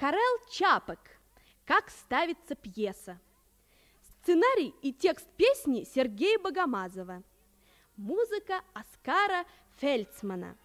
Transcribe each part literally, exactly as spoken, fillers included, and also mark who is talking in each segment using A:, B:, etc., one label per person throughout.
A: Карел Чапек. Как ставится пьеса. Сценарий и текст песни Сергея Богомазова. Музыка Оскара Фельдсмана.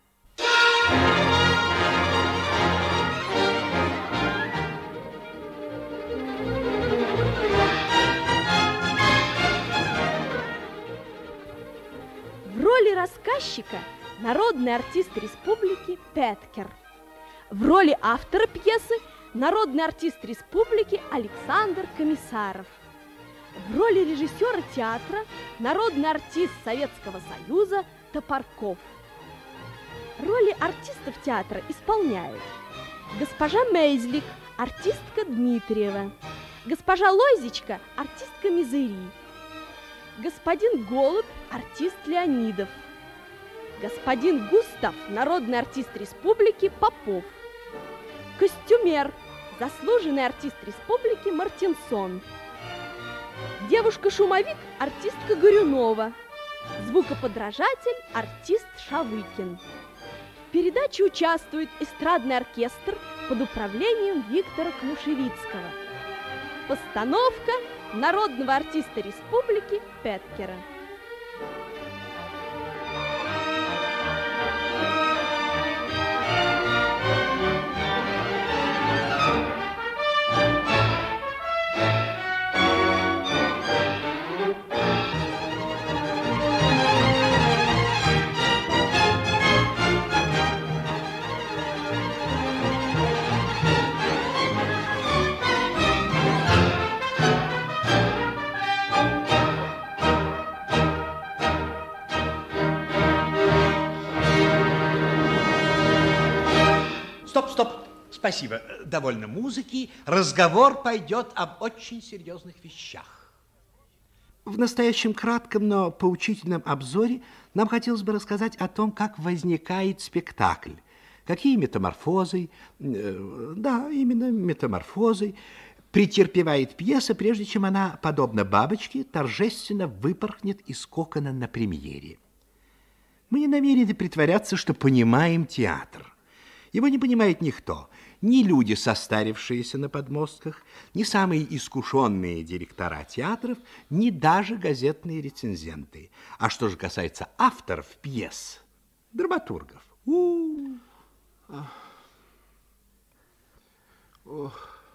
A: В роли рассказчика народный артист республики Петкер. В роли автора пьесы народный артист республики Александр Комиссаров. В роли режиссера театра народный артист Советского Союза Топорков. Роли артистов театра исполняют госпожа Мейзлик, артистка Дмитриева, госпожа Лойзичка, артистка Мизери, господин Голубь, артист Леонидов, господин Густав, народный артист республики Попов, костюмер, заслуженный артист республики Мартинсон, девушка-шумовик, артистка Горюнова, звукоподражатель, артист Шавыкин. В передаче участвует эстрадный оркестр под управлением Виктора Клушевицкого. Постановка народного артиста республики Петкера.
B: Стоп, стоп, спасибо. Довольно музыки. Разговор пойдет об очень серьезных вещах.
C: В настоящем кратком, но поучительном обзоре нам хотелось бы рассказать о том, как возникает спектакль, какие метаморфозы, э, да, именно метаморфозы, претерпевает пьеса, прежде чем она, подобно бабочке, торжественно выпорхнет из кокона на премьере. Мы не намерены притворяться, что понимаем театр. Его не понимает никто, ни люди, состарившиеся на подмостках, ни самые искушенные директора театров, ни даже газетные рецензенты. А что же касается авторов пьес, драматургов, у-у-у.
D: Ох,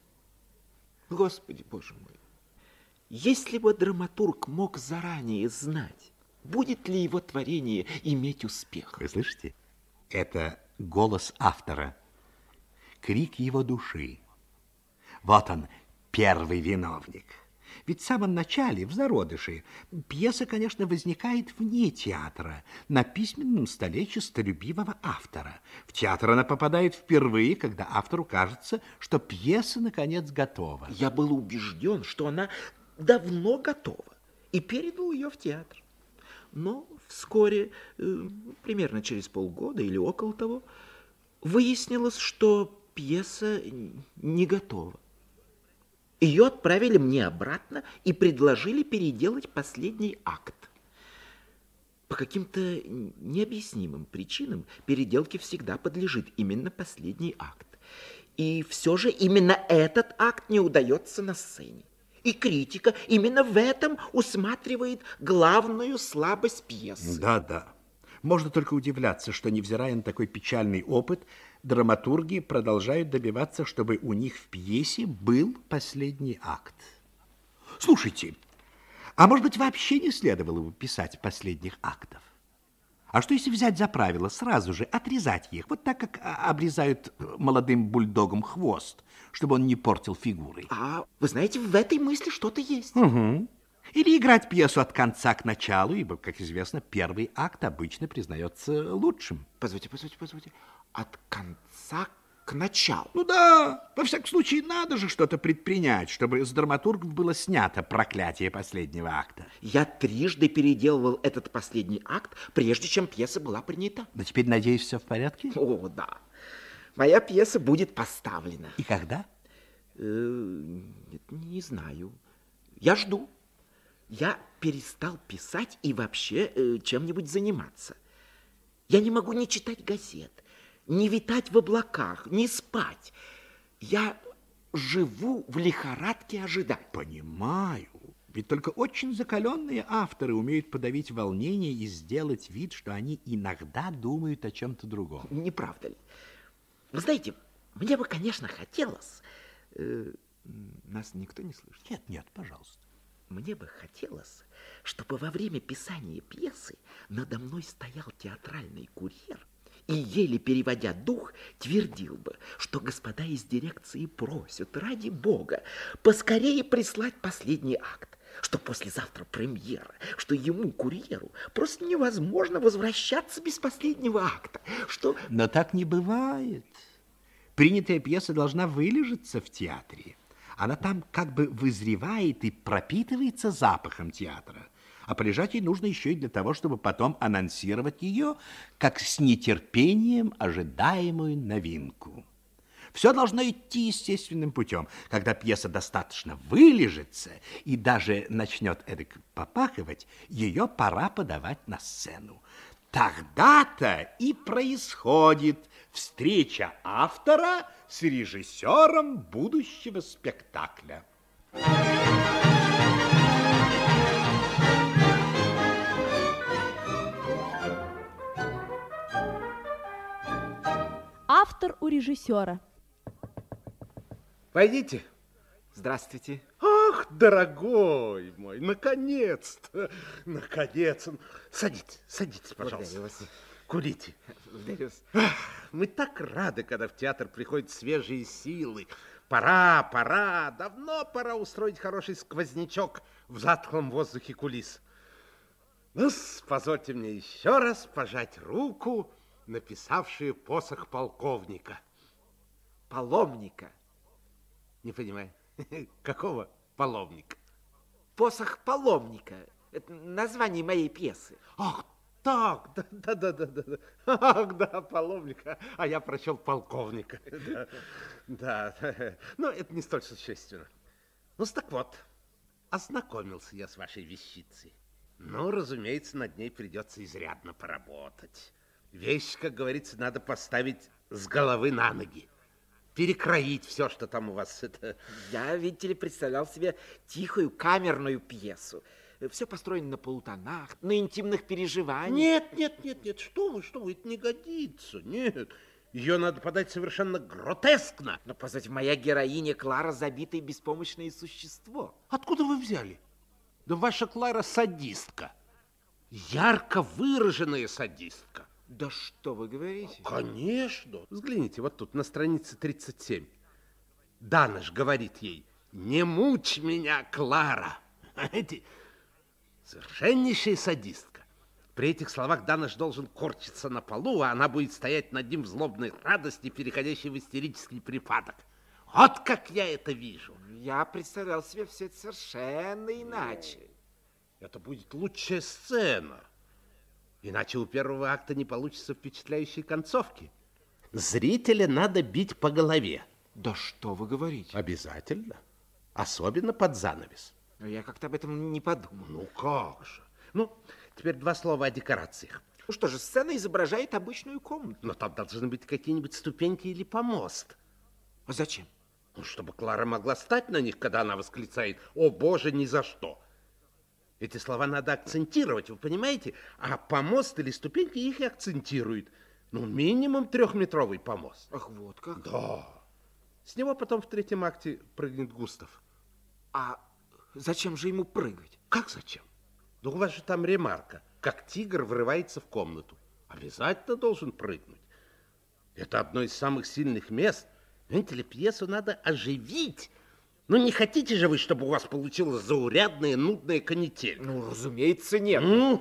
D: Господи, Боже мой, если бы драматург мог заранее знать, будет ли его творение иметь успех.
C: Вы слышите? Это голос автора, крик его души. Вот он, первый виновник. Ведь в самом начале, в зародыше, пьеса, конечно, возникает вне театра, на письменном столе честолюбивого автора. В театр она попадает впервые, когда автору кажется, что пьеса, наконец, готова.
D: Я был убежден, что она давно готова, и передал ее в театр. Но вскоре, примерно через полгода или около того, выяснилось, что пьеса не готова. Ее отправили мне обратно и предложили переделать последний акт. По каким-то необъяснимым причинам переделке всегда подлежит именно последний акт. И все же именно этот акт не удается на сцене. И критика именно в этом усматривает главную слабость пьесы.
C: Да-да. Можно только удивляться, что, невзирая на такой печальный опыт, драматурги продолжают добиваться, чтобы у них в пьесе был последний акт. Слушайте, а может быть, вообще не следовало бы писать последних актов? А что, если взять за правило сразу же отрезать их, вот так, как обрезают молодым бульдогом хвост, чтобы он не портил фигуры?
D: А вы знаете, в этой мысли что-то есть.
C: Угу. Или играть пьесу от конца к началу, ибо, как известно, первый акт обычно признается лучшим.
D: Позвольте, позвольте, позвольте. От конца к началу.
C: Ну да, во всяком случае, надо же что-то предпринять, чтобы с драматургов было снято проклятие последнего акта.
D: Я трижды переделывал этот последний акт, прежде чем пьеса была принята.
C: Но теперь, надеюсь, все в порядке?
D: О, да. Моя пьеса будет поставлена.
C: И когда?
D: Э, нет, не знаю. Я жду. Я перестал писать и вообще э, чем-нибудь заниматься. Я не могу ни читать газет, не витать в облаках, не спать. Я живу в лихорадке ожидания.
C: Понимаю. Ведь только очень закаленные авторы умеют подавить волнение и сделать вид, что они иногда думают о чем-то другом.
D: Не правда ли? Вы знаете, мне бы, конечно, хотелось... Э, нас никто не слышит?
C: Нет, нет, пожалуйста.
D: Мне бы хотелось, чтобы во время писания пьесы надо мной стоял театральный курьер и, еле переводя дух, твердил бы, что господа из дирекции просят, ради бога, поскорее прислать последний акт, что послезавтра премьера, что ему, курьеру, просто невозможно возвращаться без последнего акта, что...
C: Но так не бывает. Принятая пьеса должна вылежаться в театре. Она там как бы вызревает и пропитывается запахом театра. А полежать ей нужно еще и для того, чтобы потом анонсировать ее, как с нетерпением ожидаемую новинку. Все должно идти естественным путем. Когда пьеса достаточно вылежится и даже начнет эдак попахивать, ее пора подавать на сцену. Тогда-то и происходит встреча автора с режиссером будущего спектакля.
A: Автор у режиссера.
E: Войдите.
D: Здравствуйте.
E: Ах, дорогой мой, наконец-то, наконец. Садитесь, садитесь, пожалуйста.
D: Благодарю вас.
E: Курите.
D: Благодарю вас.
E: Ах, мы так рады, когда в театр приходят свежие силы. Пора, пора, давно пора устроить хороший сквознячок в затхлом воздухе кулис. Ну, позвольте мне еще раз пожать руку, написавшую посох полковника.
D: Паломника.
E: Не понимаю, какого паломника?
D: Посох паломника. Это название моей пьесы.
E: Ах, так, да, да, да, да, да. Ах, да, паломника, а я прочел полковника. Да, да, но это не столь существенно. Ну, так вот, ознакомился я с вашей вещицей. Ну, разумеется, над ней придется изрядно поработать. Вещь, как говорится, надо поставить с головы на ноги. Перекроить все, что там у вас это...
D: Я, видите ли, представлял себе тихую камерную пьесу. Все построено на полутонах, на интимных переживаниях.
E: Нет, нет, нет, нет, что вы, что вы, это не годится, нет. Ее надо подать совершенно гротескно.
D: Но, позвольте, моя героиня Клара забитое беспомощное существо.
E: Откуда вы взяли? Да ваша Клара садистка. Ярко выраженная садистка.
D: Да что вы говорите?
E: Конечно. Взгляните, вот тут на странице тридцать семь. Даныш говорит ей: не мучь меня, Клара. Эти совершеннейшая садистка. При этих словах Даныш должен корчиться на полу, а она будет стоять над ним в злобной радости, переходящей в истерический припадок. Вот как я это вижу.
D: Я представлял себе все это совершенно иначе.
E: Это будет лучшая сцена. Иначе у первого акта не получится впечатляющей концовки. Зрителя надо бить по голове.
D: Да что вы говорите?
E: Обязательно. Особенно под занавес.
D: Я как-то об этом не подумал.
E: Ну как же. Ну, теперь два слова о декорациях.
D: Ну что же, сцена изображает обычную комнату.
E: Но там должны быть какие-нибудь ступеньки или помост.
D: А зачем?
E: Ну, чтобы Клара могла стать на них, когда она восклицает: «О, Боже, ни за что!» Эти слова надо акцентировать, вы понимаете? А помост или ступеньки их и акцентируют. Ну, минимум трехметровый помост.
D: Ах, вот как?
E: Да. С него потом в третьем акте прыгнет Густав.
D: А зачем же ему прыгать?
E: Как зачем? Да у вас же там ремарка. Как тигр врывается в комнату. Обязательно должен прыгнуть. Это одно из самых сильных мест. Знаете ли, пьесу надо оживить. Ну, не хотите же вы, чтобы у вас получилась заурядная, нудная канитель?
D: Ну, разумеется, нет.
E: Ну,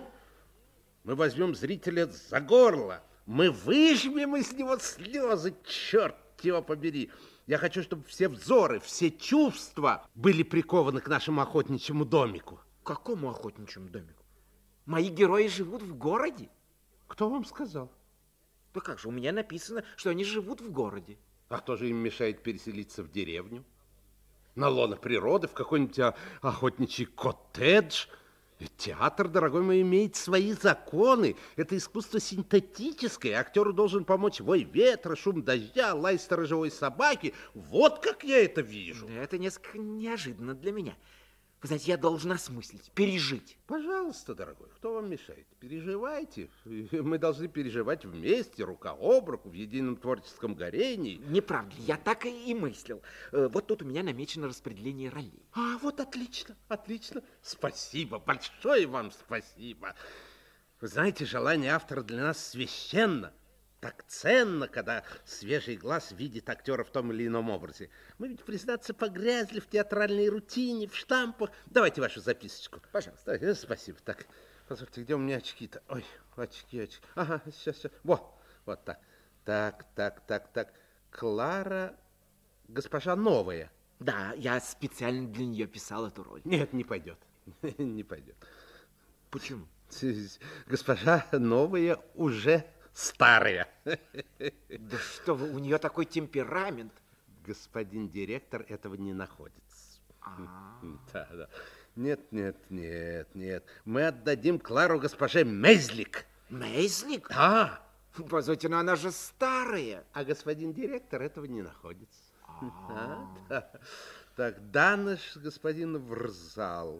E: мы возьмем зрителя за горло. Мы выжмем из него слезы, черт его побери. Я хочу, чтобы все взоры, все чувства были прикованы к нашему охотничьему домику.
D: К какому охотничьему домику? Мои герои живут в городе.
E: Кто вам сказал?
D: Да как же, у меня написано, что они живут в городе.
E: А кто же им мешает переселиться в деревню? На лоно природы, в какой-нибудь охотничий коттедж Ведь театр, дорогой мой, имеет свои законы. Это искусство синтетическое. Актеру должен помочь вой ветра, шум дождя, лай сторожевой собаки. Вот как я это вижу.
D: Это несколько неожиданно для меня. Вы знаете, я должен осмыслить, пережить.
E: Пожалуйста, дорогой, кто вам мешает? Переживайте. Мы должны переживать вместе, рука об руку, в едином творческом горении.
D: Неправда, я так и мыслил. Э, Вот тут у меня намечено распределение ролей.
E: А, вот отлично, отлично. Спасибо, большое вам спасибо. Вы знаете, желание автора для нас священно. Так ценно, когда свежий глаз видит актера в том или ином образе. Мы ведь, признаться, погрязли в театральной рутине, в штампах. Давайте вашу записочку.
D: Пожалуйста.
E: Да, спасибо. Так, позвольте, где у меня очки-то? Ой, очки, очки. Ага, сейчас, сейчас. Вот, вот так. Так, так, так, так. Клара, госпожа новая.
D: Да, я специально для нее писал эту роль.
E: Нет, не пойдет. Не пойдет.
D: Почему?
E: Госпожа новая уже старая.
D: Да что вы, у нее такой темперамент.
E: Господин директор этого не находит.
D: А.
E: Да, да. Нет, нет, нет, нет. Мы отдадим Клару госпоже Мезлик.
D: Мейзлик?
E: Да.
D: Позвольте, но она же старая.
E: А господин директор этого не находит. А, да. Тогда наш господин Врзал.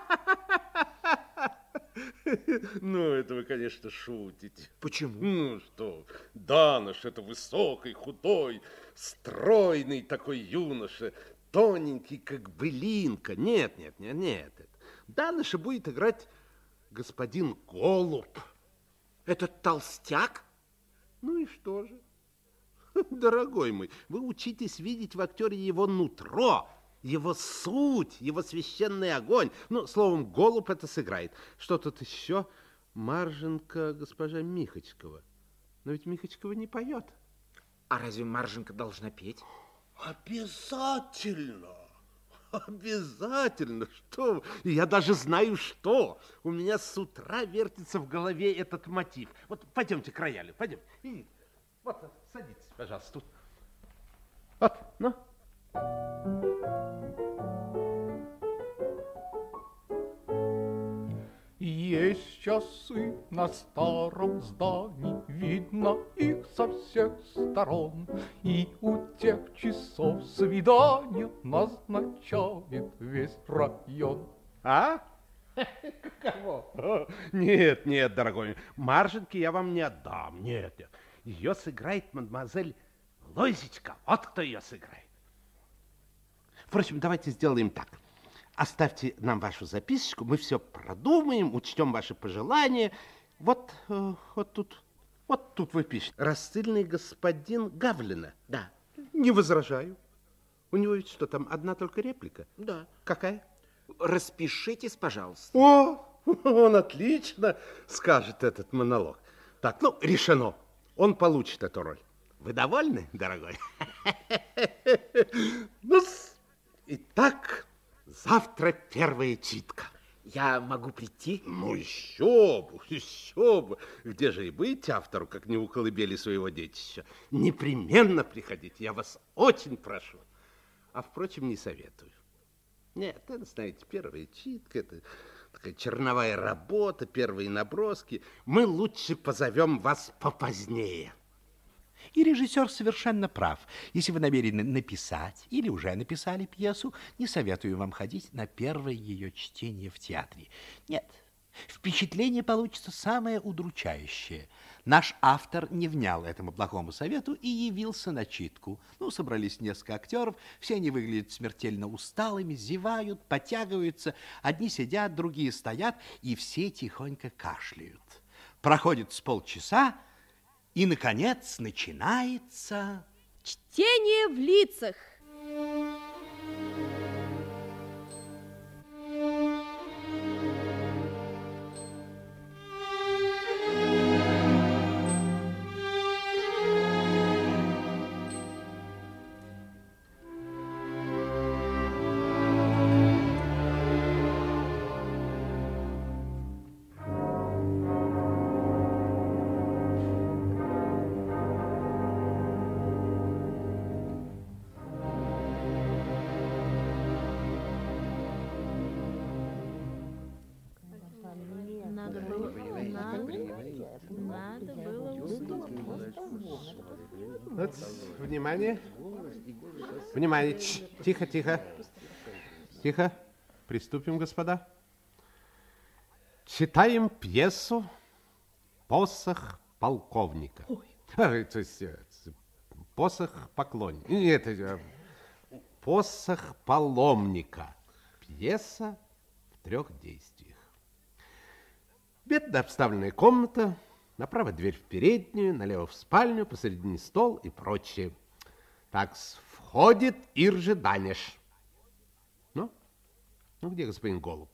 E: Ну, это вы, конечно, шутите.
D: Почему?
E: Ну, что, Даныш, это высокий, худой, стройный такой юноша, тоненький, как былинка. Нет, нет, нет, нет. Даныша будет играть господин Голуб.
D: Этот толстяк?
E: Ну и что же? Дорогой мой, вы учитесь видеть в актере его нутро, его суть, его священный огонь. Ну, словом, Голуб это сыграет. Что тут еще? Марженко, госпожа Михочкова. Но ведь Михочкова не поет.
D: А разве Марженко должна петь?
E: Обязательно. Обязательно. Что? И я даже знаю, что. У меня с утра вертится в голове этот мотив. Вот пойдемте к роялю, пойдем. И вот, садитесь, пожалуйста, тут. Вот, ну.
F: Есть часы на старом здании, видно их со всех сторон, и у тех часов свидания назначает весь район.
E: А? Кого? Нет, нет, дорогой, Марженки я вам не отдам. Нет, нет. Ее сыграет мадемуазель Лозечка. Вот кто ее сыграет. Впрочем, давайте сделаем так. Оставьте нам вашу записочку, мы все продумаем, учтем ваши пожелания. Вот, э, вот тут, вот тут вы пишете. Рассыльный господин Гавлина.
D: Да.
E: Не возражаю. У него ведь что там, одна только реплика?
D: Да.
E: Какая?
D: Распишитесь, пожалуйста.
E: О, он отлично скажет этот монолог. Так, ну, решено. Он получит эту роль. Вы довольны, дорогой? Ну, итак, завтра первая читка.
D: Я могу прийти?
E: Ну, еще бы, еще бы. Где же и быть автору, как не у колыбели своего детища? Непременно приходите, я вас очень прошу. А, впрочем, не советую. Нет, это, знаете, первая читка, это такая черновая работа, первые наброски. Мы лучше позовем вас попозднее.
C: И режиссер совершенно прав. Если вы намерены написать или уже написали пьесу, не советую вам ходить на первое ее чтение в театре. Нет, впечатление получится самое удручающее. Наш автор не внял этому плохому совету и явился на читку. Ну, собрались несколько актеров, все они выглядят смертельно усталыми, зевают, подтягиваются. Одни сидят, другие стоят, и все тихонько кашляют. Проходит с полчаса, и, наконец, начинается...
A: Чтение в лицах.
E: Вот, внимание. Внимание. Ч, тихо, тихо. Тихо. Приступим, господа. Читаем пьесу «Посох полковника». А, то есть, посох поклонника. Нет, это посох паломника. Пьеса в трех действиях. Бедно обставленная комната. Направо дверь в переднюю, налево в спальню, посередине стол и прочее. Так, входит Иржи Данеш. Ну, ну где господин Голуб?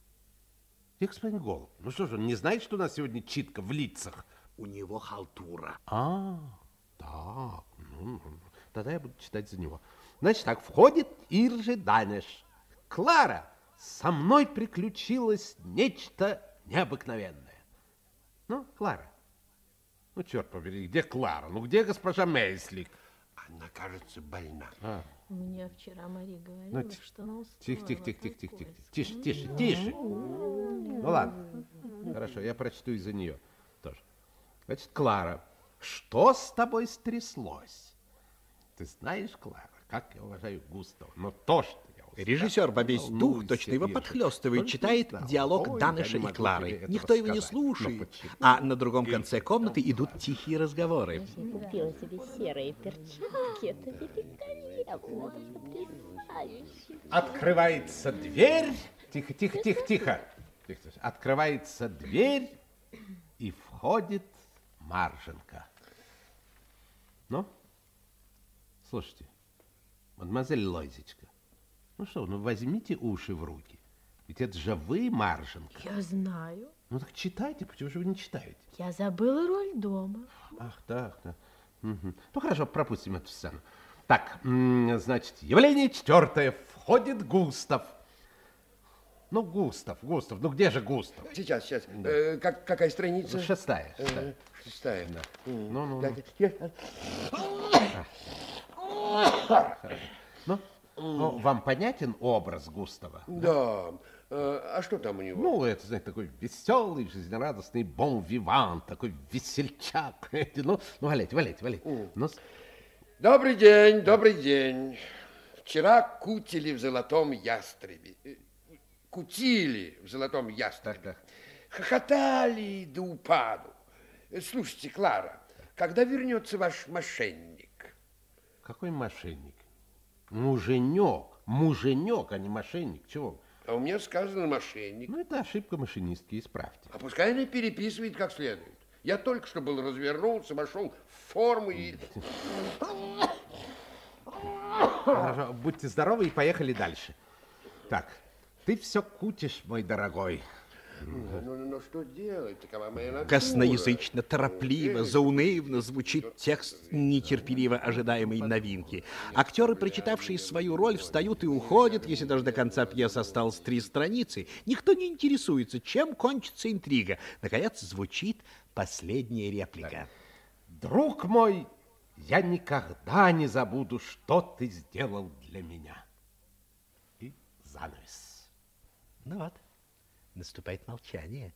E: Где господин Голуб? Ну что же, он не знает, что у нас сегодня читка в лицах?
B: У него халтура.
E: А, так, ну, тогда я буду читать за него. Значит так, входит Иржи Данеш. Клара, со мной приключилось нечто необыкновенное. Ну, Клара. Ну, черт побери, где Клара? Ну, где госпожа Мейслик?
B: Она, кажется, больна.
E: А.
A: Мне вчера Мария говорила,
E: Ну,
A: что она устала.
E: Тихо, тихо, тихо, тихо, тихо, тихо. Тише, тише, тише. Ну, ладно. Хорошо, я прочту из-за нее тоже. Значит, Клара, что с тобой стряслось? Ты знаешь, Клара, как я уважаю Густава, но то, что я услышал...
B: Режиссер во весь дух,
E: Волнуйся,
B: точно его
E: Иржи.
B: подхлестывает,
E: Только
B: читает
E: да,
B: диалог
E: ой,
B: Данеша
E: я не
B: и
E: могу
B: Клары.
E: тебе этого
B: Никто его не
E: сказать.
B: слушает.
E: Ну, почему?
B: А на другом конце комнаты идут тихие разговоры.
G: Я купила себе серые перчатки. Это великолепно, это потрясающе.
E: Открывается дверь. Тихо, тихо, тихо, тихо. Тихо, тихо. Открывается дверь, и входит Марженка. Ну, слушайте, мадемуазель Лойзечка, ну что, ну возьмите уши в руки. Ведь это же вы, Марженка.
A: Я знаю.
E: Ну так читайте, почему же вы не читаете?
A: Я забыла роль дома.
E: Ах, так, да. Мгм. Ну хорошо, пропустим эту сцену. Так, м, значит, явление четвертое. Входит Густав. Ну, Густав, Густав, ну где же Густав?
H: Сейчас, сейчас. Э, как, какая страница?
E: Шестая.
H: Э,
E: шестая.
H: Шестая.
E: Да.
H: М.
E: Ну, ну,
H: Да,
E: ну.
H: я-
E: Ну, ну, вам понятен образ Густава?
H: Да. Э, а что там у него?
E: Ну, это, знаете, такой веселый, жизнерадостный бон-виван, такой весельчак. Ну, ну, валяйте, валяйте, валяйте. Ну, с-
H: Добрый день, добрый день. Вчера кутили в золотом ястребе. Э, Кутили в золотом ястребе.
E: Так, так.
H: Хохотали до упаду. Э, Слушайте, Клара, когда вернется ваш мошенник?
E: Какой мошенник? Муженек. Муженек, а не мошенник. Чего?
H: А у меня сказано мошенник.
E: Ну, это ошибка машинистки, исправьте.
H: А пускай она переписывает как следует. Я только что был развернулся, вошел в форму и...
E: Хорошо, будьте здоровы и поехали дальше. Так, ты все кутишь, мой дорогой.
H: Ну, ну, ну, что делать? Такова моя натура.
B: Косноязычно, торопливо, заунывно звучит текст нетерпеливо ожидаемой новинки. Актеры, прочитавшие свою роль, встают и уходят, если даже до конца пьесы осталось три страницы. Никто не интересуется, чем кончится интрига. Наконец звучит последняя реплика.
E: Друг мой, я никогда не забуду, что ты сделал для меня. И занавес.
B: Ну вот, наступает молчание.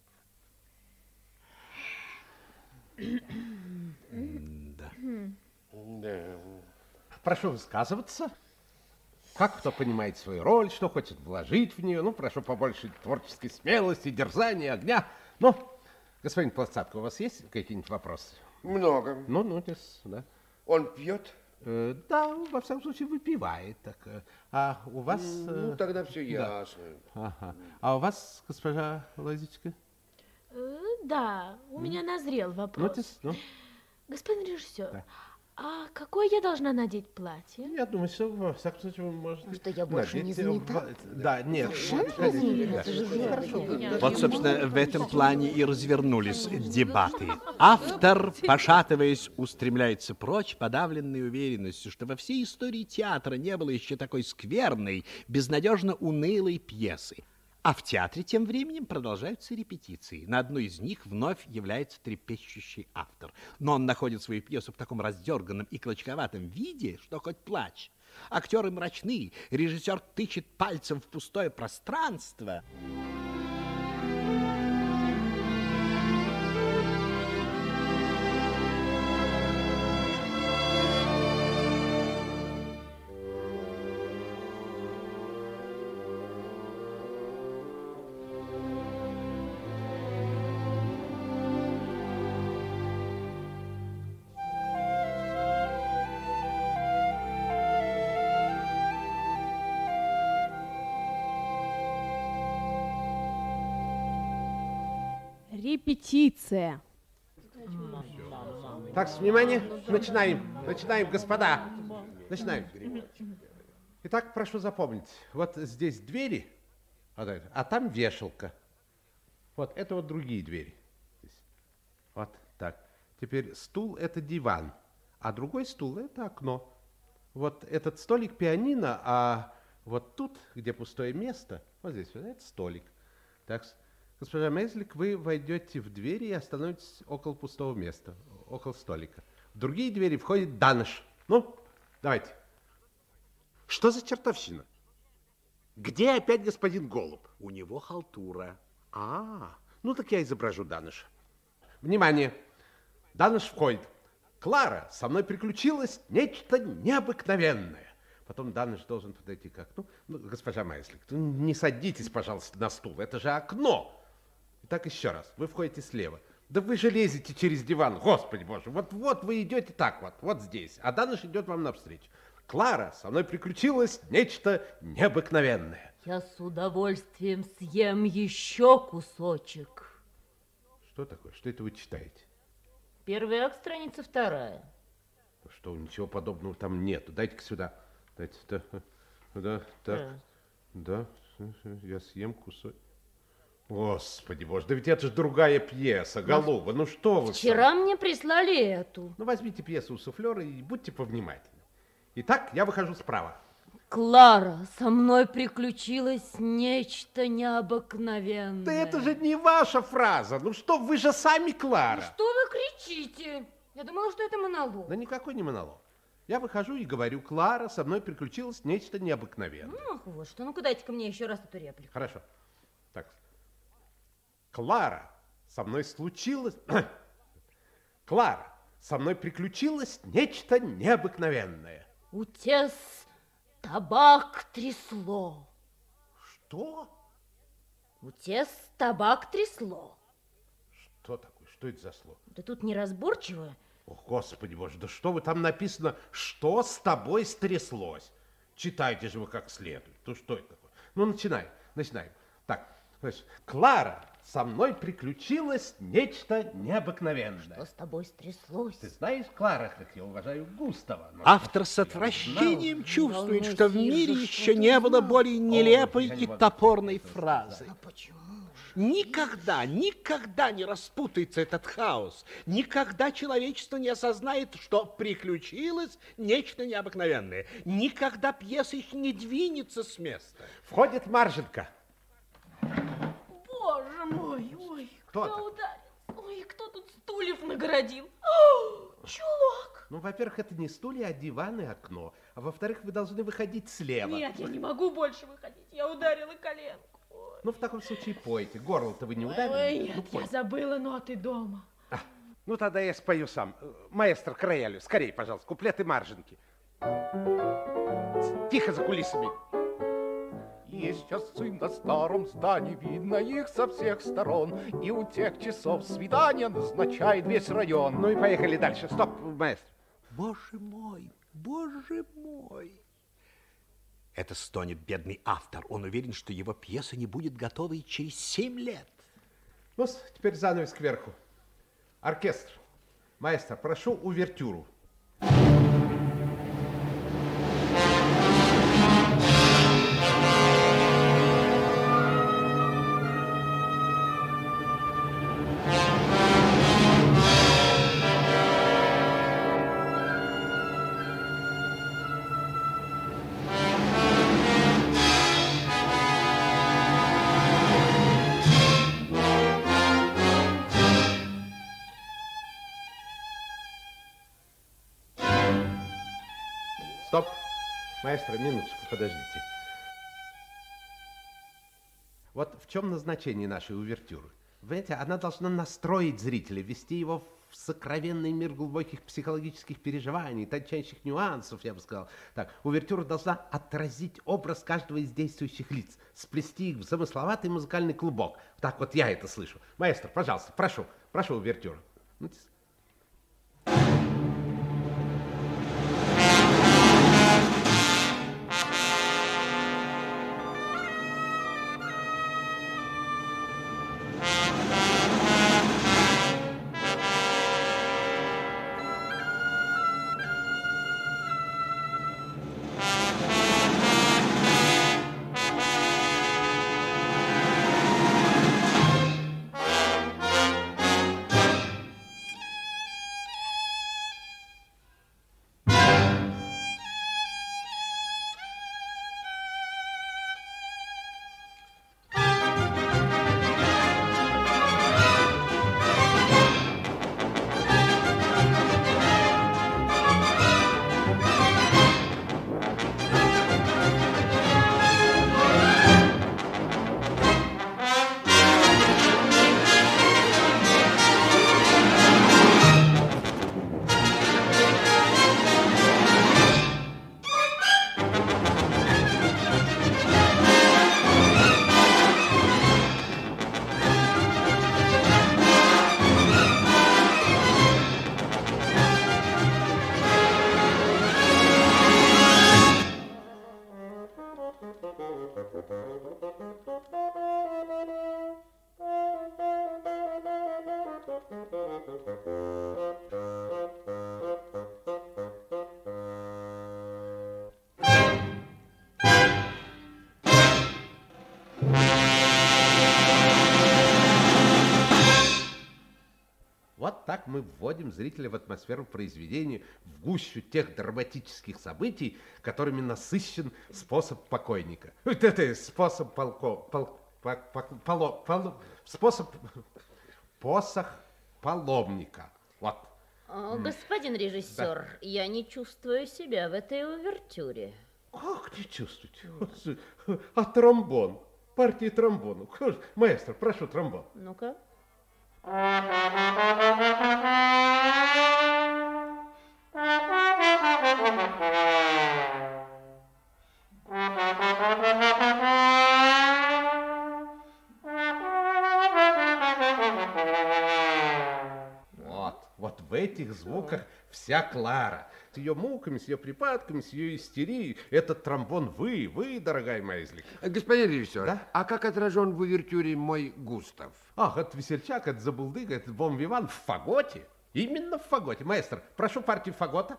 B: Да.
H: Да.
E: Прошу высказываться. Как кто понимает свою роль, что хочет вложить в нее. Ну, прошу побольше творческой смелости, дерзания, огня. Ну, господин Плацатко, у вас есть какие-нибудь вопросы?
H: Много.
E: Ну, ну, здесь, да.
H: Он пьет?
E: Э, да, во всяком случае, выпивает. Так, э, а у вас... э,
H: Ну, тогда все
E: да.
H: ясно.
E: Ага. А у вас, госпожа Лозечка?
A: Э, Да, у меня назрел
E: Ну,
A: вопрос.
E: тес- ну,
A: Господин режиссер,
E: Да.
A: а какое я должна надеть платье?
E: я думаю, что во всяком случае вы можете...
G: Что я больше не
E: надеть, э,
G: занята?
E: в- Да, нет.
G: Это же здорово.
B: Вот, собственно, в этом плане и развернулись дебаты. Автор, пошатываясь, устремляется прочь, подавленной уверенностью, что во всей истории театра не было еще такой скверной, безнадежно унылой пьесы. А в театре тем временем продолжаются репетиции. На одной из них вновь является трепещущий автор. Но он находит свою пьесу в таком раздерганном и клочковатом виде, что хоть плачь. Актеры мрачны, режиссер тычет пальцем в пустое пространство.
I: Репетиция.
E: Так, внимание, начинаем, начинаем, господа, начинаем. Итак, прошу запомнить, вот здесь двери, а там вешалка. Вот, это вот другие двери. Вот так. Теперь стул – это диван, а другой стул – это окно. Вот этот столик пианино, а вот тут, где пустое место, вот здесь, вот это столик. Так, госпожа Мезлик, вы войдете в двери и остановитесь около пустого места, около столика. В другие двери входит Даныш. Ну, давайте.
J: Что за чертовщина? Где опять господин Голуб?
B: У него халтура.
E: А, ну так я изображу Даныша. Внимание! Даныш входит. Клара, со мной приключилось нечто необыкновенное. Потом Даныш должен подойти к окну. Ну, госпожа Майслик, не садитесь, пожалуйста, на стул. Это же окно. Итак, еще раз. Вы входите слева. Да вы же лезете через диван. Господи боже. Вот-вот вы идете так вот, вот здесь. А Даныш идет вам навстречу. Клара, со мной приключилось нечто необыкновенное.
K: Я с удовольствием съем еще кусочек.
E: Что такое? Что это вы читаете?
K: Первый акт, страница вторая.
E: Что, ничего подобного там нету. Дайте-ка сюда. Дайте, да, да, так, да, я съем кусок. Господи боже, да ведь это же другая пьеса, голуба, ну что вы.
K: Вчера мне прислали эту.
E: Ну возьмите пьесу у суфлера и будьте повнимательны. Итак, я выхожу справа.
K: Клара, со мной приключилось нечто необыкновенное.
E: Да это же не ваша фраза. Ну что, вы же сами Клара.
K: Ну что вы кричите? Я думала, что это монолог.
E: Да никакой не монолог. Я выхожу и говорю: Клара, со мной приключилось нечто необыкновенное.
K: Ах, вот что. Ну-ка дайте-ка мне еще раз эту реплику.
E: Хорошо. Так. Клара, со мной случилось... Клара, со мной приключилось нечто необыкновенное.
K: Утес табак трясло.
E: Что?
K: Утес табак трясло.
E: Что такое? Что это за слово?
K: Да тут неразборчиво.
E: О, Господи боже, да что вы там написано? Что с тобой стряслось? Читайте же вы как следует. Ну что это такое? Ну начинаем, начинаем. Так, значит, Клара, со мной приключилось нечто необыкновенное.
K: Что с тобой стряслось?
E: Ты знаешь, Клара, как я уважаю Густава. Но
B: автор с отвращением чувствует, что в мире еще не было более нелепой и топорной фразы.
K: А почему?
B: Никогда, никогда не распутается этот хаос. Никогда человечество не осознает, что приключилось нечто необыкновенное. Никогда пьеса еще не двинется с места.
E: Входит Марженко.
A: Боже мой, ой,
E: Кто
A: кто
E: это?
A: ударил? Ой, кто тут стульев нагородил? О, чулок!
E: Ну, во-первых, это не стулья, а диван и окно. А во-вторых, вы должны выходить слева.
A: Нет, я не могу больше выходить. Я ударила коленку. Ой.
E: Ну, в таком случае пойте. Горло-то вы не ударили?
A: Ой,
E: Ну,
A: нет, я
E: пойте.
A: забыла ноты дома.
J: А, ну, тогда я спою сам. Маэстро к роялю, скорее, пожалуйста, куплеты Марженки. Тихо за кулисами.
F: Есть часы на старом здании, видно их со всех сторон, и у тех часов свидания назначает весь район.
J: Ну и поехали дальше. Стоп, маэстро.
B: Боже мой, боже мой. Это стонет бедный автор. Он уверен, что его пьеса не будет готова и через семь лет.
E: Ну, теперь занавес кверху. Оркестр. Маэстро, прошу увертюру. Стоп. Маэстро, минуточку, подождите. Вот в чем назначение нашей увертюры? Понимаете, она должна настроить зрителя, ввести его в сокровенный мир глубоких психологических переживаний, тончайших нюансов, я бы сказал. Так, увертюра должна отразить образ каждого из действующих лиц, сплести их в замысловатый музыкальный клубок. Так вот я это слышу. Маэстро, пожалуйста, прошу, прошу увертюру. мы вводим зрителя в атмосферу произведения, в гущу тех драматических событий, которыми насыщен способ покойника. Вот это способ полко... Пол, пол, пол, поло, поло, способ... Посох паломника. Вот.
G: Господин режиссер, да. Я не чувствую себя в этой увертюре.
E: Как не чувствуете? А тромбон? Партии тромбона. Маэстро, прошу, тромбон.
G: Ну-ка.
E: Вот, вот в этих звуках вся Клара. С ее муками, с ее припадками, с ее истерией. Этот тромбон вы, вы, дорогая моя излика.
H: Господин режиссер,
E: да?
H: А как отражен в увертюре мой Густав?
E: Ах, это весельчак, это забулдыга, это бом-виван в фаготе. Именно в фаготе. Маэстро, прошу партию фагота.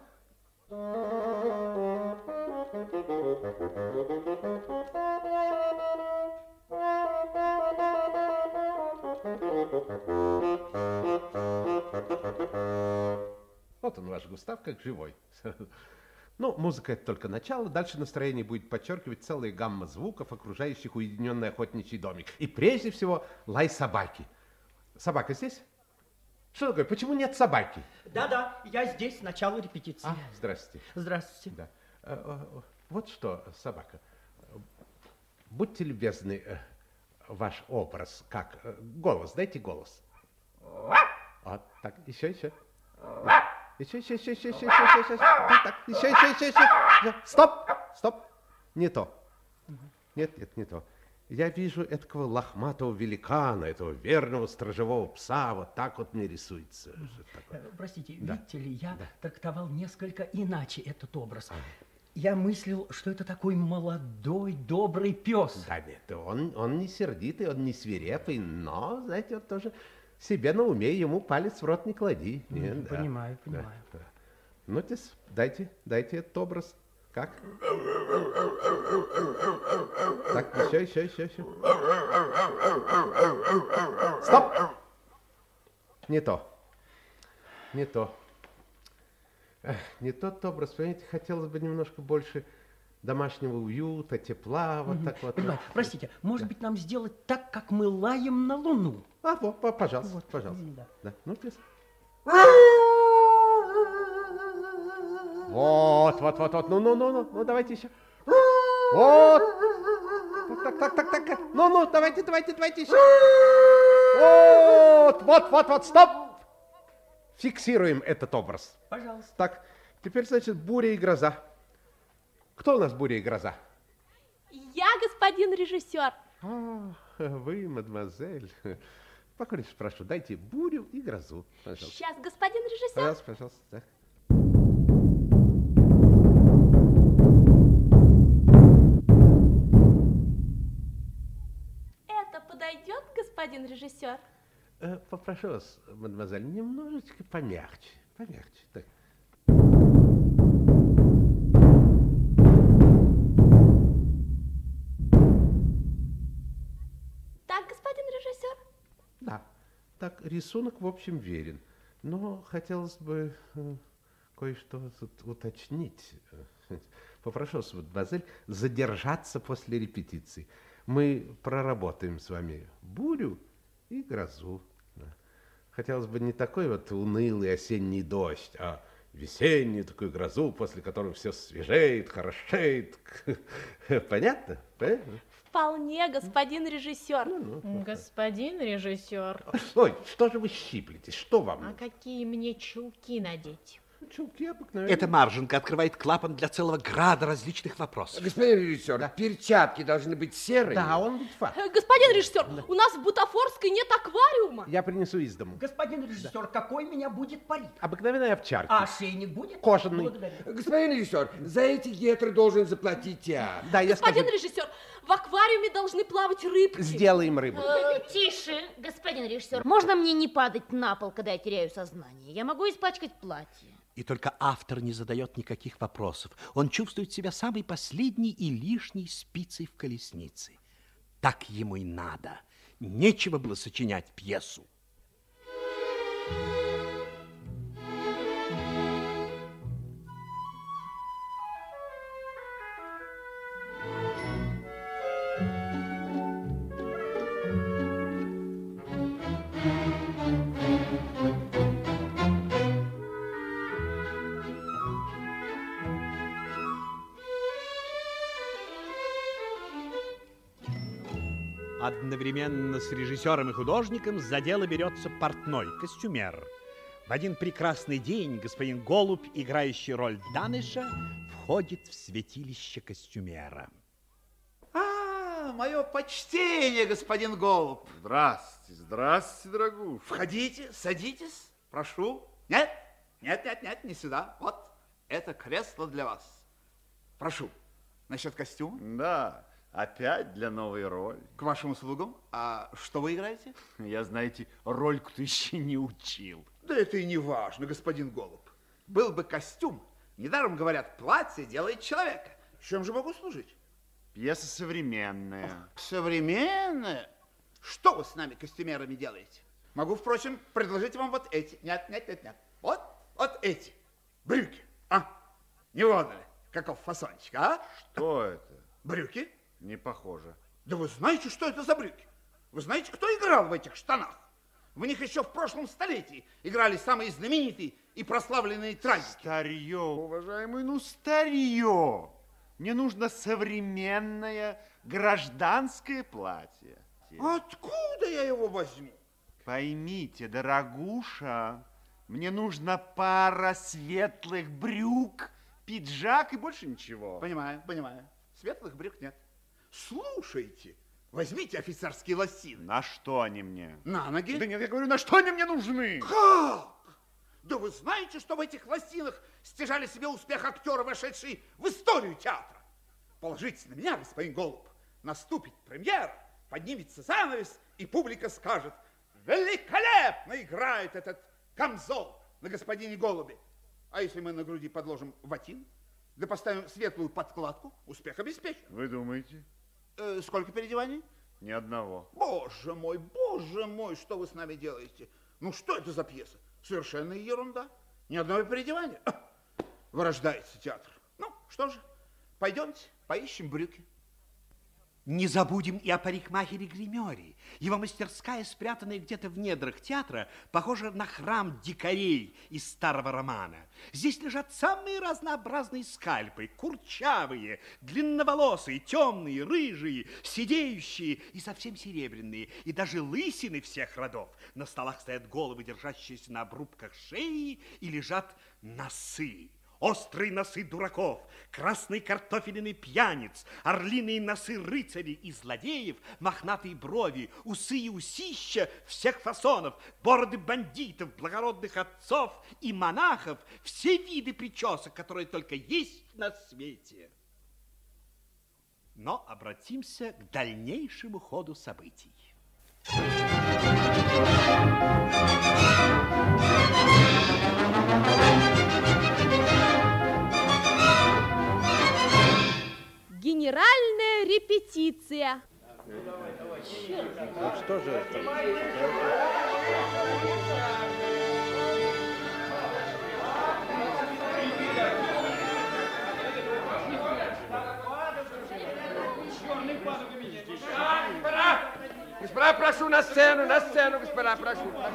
E: Вот он, ваш Густав, как живой. Ну, музыка — это только начало. Дальше настроение будет подчеркивать целая гамма звуков, окружающих уединенный охотничий домик. И прежде всего лай собаки. Собака здесь? Что такое? Почему нет собаки?
I: Да-да, я здесь, с начала репетиции.
E: А, здравствуйте.
I: Здравствуйте.
E: Да. Вот что, собака. Будьте любезны, ваш образ, как? Голос, дайте голос. Вот, так, еще, еще. Еще, еще, еще, еще, еще, еще, еще, так, так, еще, еще, еще, еще. Стоп, стоп. Не то. Нет, нет, не то. Я вижу этого лохматого великана, этого верного сторожевого пса, вот так вот мне рисуется.
I: Простите, да. Видите ли, я да. трактовал несколько иначе этот образ. А. Я мыслил, что это такой молодой, добрый пес.
E: Да нет, он, он не сердитый, он не свирепый, но, знаете, вот тоже себе на уме, ему палец в рот не клади. Нет,
I: понимаю,
E: да,
I: понимаю.
E: Да, да. Ну, дайте, дайте этот образ. Как? Так, еще, еще, еще, еще. Стоп! Не то. Не то. Эх, не тот образ, понимаете, хотелось бы немножко больше домашнего уюта, тепла, вот mm-hmm. так вот.
I: Понимаю. Простите, может да. быть, нам сделать так, как мы лаем на Луну?
E: А, вот, пожалуйста, вот, пожалуйста. Да. Да. Ну, пес. Вот, вот, вот, вот, ну, ну, ну, ну, ну, давайте еще. Вот. Так, так, так, так, так. Ну, ну, давайте, давайте, давайте еще. Вот, вот, вот, вот, стоп. Фиксируем этот образ.
I: Пожалуйста.
E: Так, теперь, значит, буря и гроза. Кто у нас буря и гроза?
A: Я, господин режиссер.
E: А, вы, мадемуазель. Покорнейше прошу, дайте бурю и грозу, пожалуйста.
A: Сейчас, господин режиссер.
E: Пожалуйста, пожалуйста. Так.
A: Это подойдет, господин режиссер?
E: Э, попрошу вас, мадемуазель, немножечко помягче, помягче. Так.
A: Так, господин режиссер?
E: Да, так, рисунок, в общем, верен. Но хотелось бы э, кое-что уточнить. Попрошу вас, мадемуазель, задержаться после репетиции. Мы проработаем с вами бурю и грозу. Да. Хотелось бы не такой вот унылый осенний дождь, а весеннюю такую грозу, после которой все свежеет, хорошеет. Понятно? Понятно?
A: Вполне, господин режиссер.
E: Ну, ну,
K: господин режиссер.
E: Ой, что же вы щиплетесь? Что вам?
K: А какие мне чулки надеть?
E: Чулки обыкновенные.
B: Эта маржинка открывает клапан для целого града различных вопросов.
H: Господин режиссер, да. Перчатки должны быть серые.
E: Да, он ведь факт.
A: Господин режиссер, да. У нас в Бутафорской нет аквариума.
E: Я принесу из дому.
I: Господин режиссер, да. Какой у меня будет парик?
E: Обыкновенная овчарка.
I: А ошейник будет?
E: Кожаный.
I: Благодарю.
H: Господин режиссер, за эти гетры должен заплатить театр.
E: Да, я
A: господин
E: скажу...
A: режиссер, в аквариуме должны плавать рыбки.
E: Сделаем рыбу.
G: Э, тише, господин режиссер. Можно мне не падать на пол, когда я теряю сознание? Я могу испачкать платье.
B: И только автор не задает никаких вопросов. Он чувствует себя самой последней и лишней спицей в колеснице. Так ему и надо. Нечего было сочинять пьесу. Одновременно с режиссером и художником за дело берется портной, костюмер. В один прекрасный день господин Голубь, играющий роль Даныша, входит в святилище костюмера.
L: А, мое почтение, господин Голубь.
M: Здравствуйте, здравствуйте, дорогуш.
L: Входите, садитесь, прошу. Нет, нет, нет, нет, не сюда. Вот, это кресло для вас. Прошу. Насчет костюма?
M: Да, опять для новой роли.
L: К вашим услугам. А что вы играете?
M: Я, знаете, рольку-то еще не учил.
L: Да это и не важно, господин Голубь. Был бы костюм. Недаром говорят, платье делает человека. Чем же могу служить?
M: Пьеса современная.
L: Современная? Что вы с нами, костюмерами, делаете? Могу, впрочем, предложить вам вот эти. Нет, нет, нет, нет. Вот, вот эти. Брюки. А, не водали. Каков фасончик, а?
M: Что это?
L: Брюки.
M: Не похоже.
L: Да вы знаете, что это за брюки? Вы знаете, кто играл в этих штанах? В них еще в прошлом столетии играли самые знаменитые и прославленные трагики.
M: Старье, уважаемый, ну старье. Мне нужно современное гражданское платье.
L: Откуда я его возьму?
M: Поймите, дорогуша, мне нужна пара светлых брюк, пиджак и больше ничего.
L: Понимаю, понимаю. Светлых брюк нет. Слушайте, возьмите офицерские лосины.
M: На что они мне?
L: На ноги.
M: Да нет, я говорю, на что они мне нужны?
L: Как? Да вы знаете, что в этих лосинах стяжали себе успех актеры, вошедшие в историю театра? Положитесь на меня, господин Голубь. Наступит премьера, поднимется занавес, и публика скажет: великолепно играет этот камзол на господине Голубе. А если мы на груди подложим ватин, да поставим светлую подкладку, успех обеспечен.
M: Вы думаете?
L: Э, сколько переодеваний?
M: Ни одного.
L: Боже мой, боже мой, что вы с нами делаете? Ну что это за пьеса? Совершенная ерунда. Ни одного переодевания. Вырождается театр. Ну, что же, пойдемте, поищем брюки.
C: Не забудем и о парикмахере-гримере. Его мастерская, спрятанная где-то в недрах театра, похожа на храм дикарей из старого романа. Здесь лежат самые разнообразные скальпы, курчавые, длинноволосые, темные, рыжие, сидеющие и совсем серебряные, и даже лысины всех родов. На столах стоят головы, держащиеся на обрубках шеи, и лежат носы. Острые носы дураков, красные картофелины пьяниц, орлиные носы рыцарей и злодеев, мохнатые брови, усы и усища всех фасонов, бороды бандитов, благородных отцов и монахов, все виды причесок, которые только есть на свете. Но обратимся к дальнейшему ходу событий.
A: Генеральная репетиция.
E: Ну, что же это?
H: Господа, господа, прошу на сцену, на сцену, господа, прошу, прошу.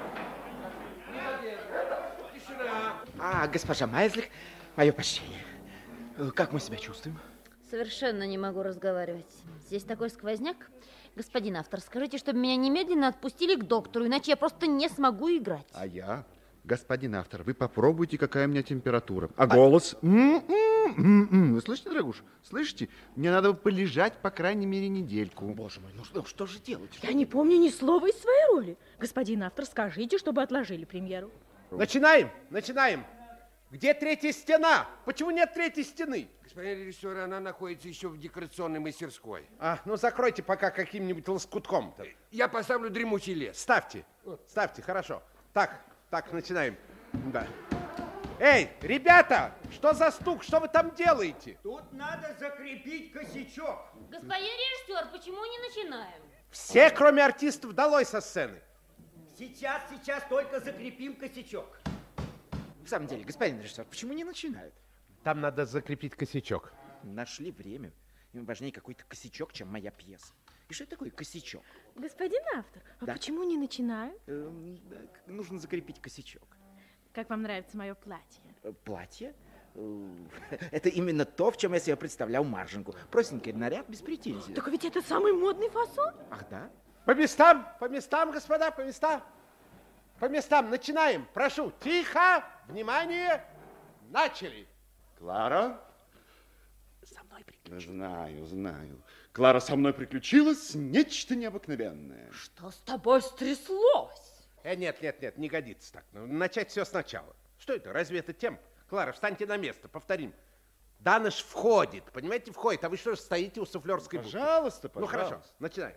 D: А, госпожа Майзлих, мое почтение. Как мы себя чувствуем?
G: Совершенно не могу разговаривать. Здесь такой сквозняк. Господин автор, скажите, чтобы меня немедленно отпустили к доктору, иначе я просто не смогу играть.
M: А я? Господин автор, вы попробуйте, какая у меня температура. А, а... голос? М-м-м-м-м. Вы слышите, дорогуш? Слышите? Мне надо полежать, по крайней мере, недельку.
D: Боже мой, ну что, что же делать?
A: Я не помню ни слова из своей роли. Господин автор, скажите, чтобы отложили премьеру.
E: Начинаем, начинаем. Где третья стена? Почему нет третьей стены?
H: Господин режиссер, она находится еще в декорационной мастерской.
E: А, ну закройте пока каким-нибудь лоскутком.
H: Я поставлю дремучий лес.
E: Ставьте, ставьте, хорошо. Так, так, начинаем. Да. Эй, ребята, что за стук? Что вы там делаете?
I: Тут надо закрепить косячок.
G: Господин режиссер, почему не начинаем?
E: Все, кроме артистов, долой со сцены.
I: Сейчас, сейчас только закрепим косячок.
D: В самом деле, господин режиссер, почему не начинают?
E: Там надо закрепить косячок.
D: Нашли время. Им важнее какой-то косячок, чем моя пьеса. И что это такое косячок?
A: Господин автор, а
D: да?
A: почему не начинают?
D: Эм, нужно закрепить косячок.
A: Как вам нравится мое платье?
D: Платье? Это именно то, в чем я себе представлял Марженьку. Простенький наряд, без претензий.
A: Так ведь это самый модный фасон.
D: Ах, да?
E: По местам, по местам, господа, по местам. По местам, начинаем. Прошу, тихо, внимание, начали.
M: Клара?
E: Со мной приключилось.
M: Знаю, знаю. Клара, со мной приключилось нечто необыкновенное.
A: Что с тобой стряслось?
E: Э, нет, нет, нет, не годится так. Ну, начать все сначала. Что это? Разве это темп? Клара, встаньте на место, повторим. Даныш входит, понимаете, входит, а вы что же стоите у суфлерской будки?
M: Пожалуйста, пожалуйста.
E: Ну, хорошо, начинаем.